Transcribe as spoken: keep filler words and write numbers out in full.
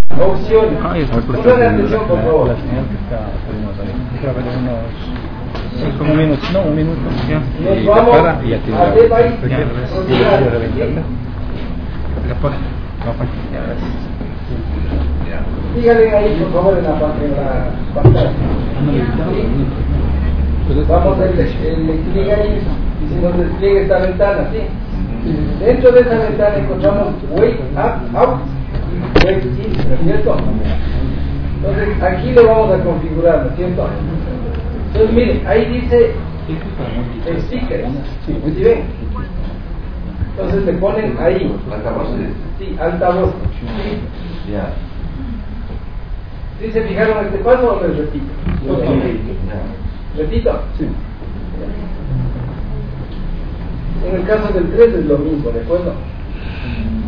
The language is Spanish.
Opciones. Pongan atención, por favor. La señal que está saliendo ahí. Creo que de unos cinco minutos, no, un minuto. Ya. Nos Y vamos para y aquí a ver ahí. ya, al revés. Y le voy a reventarla. La pone. No, pues, ya, gracias. Díganle ahí, por favor, en la, en la pantalla. Vamos a el, el despliegue ahí, y se nos despliega esta ventana, ¿sí? Dentro de esa ventana encontramos wake up, out y wake in, ¿cierto? Entonces aquí lo vamos a configurar, ¿no es cierto? Entonces miren, ahí dice speaker, ¿sí ven? Entonces le ponen ahí, sí, altavoz, ¿sí? Ya. ¿Sí se fijaron en este paso o les repito? ¿Repito? Sí. En el caso del tres es lo mismo, ¿de acuerdo?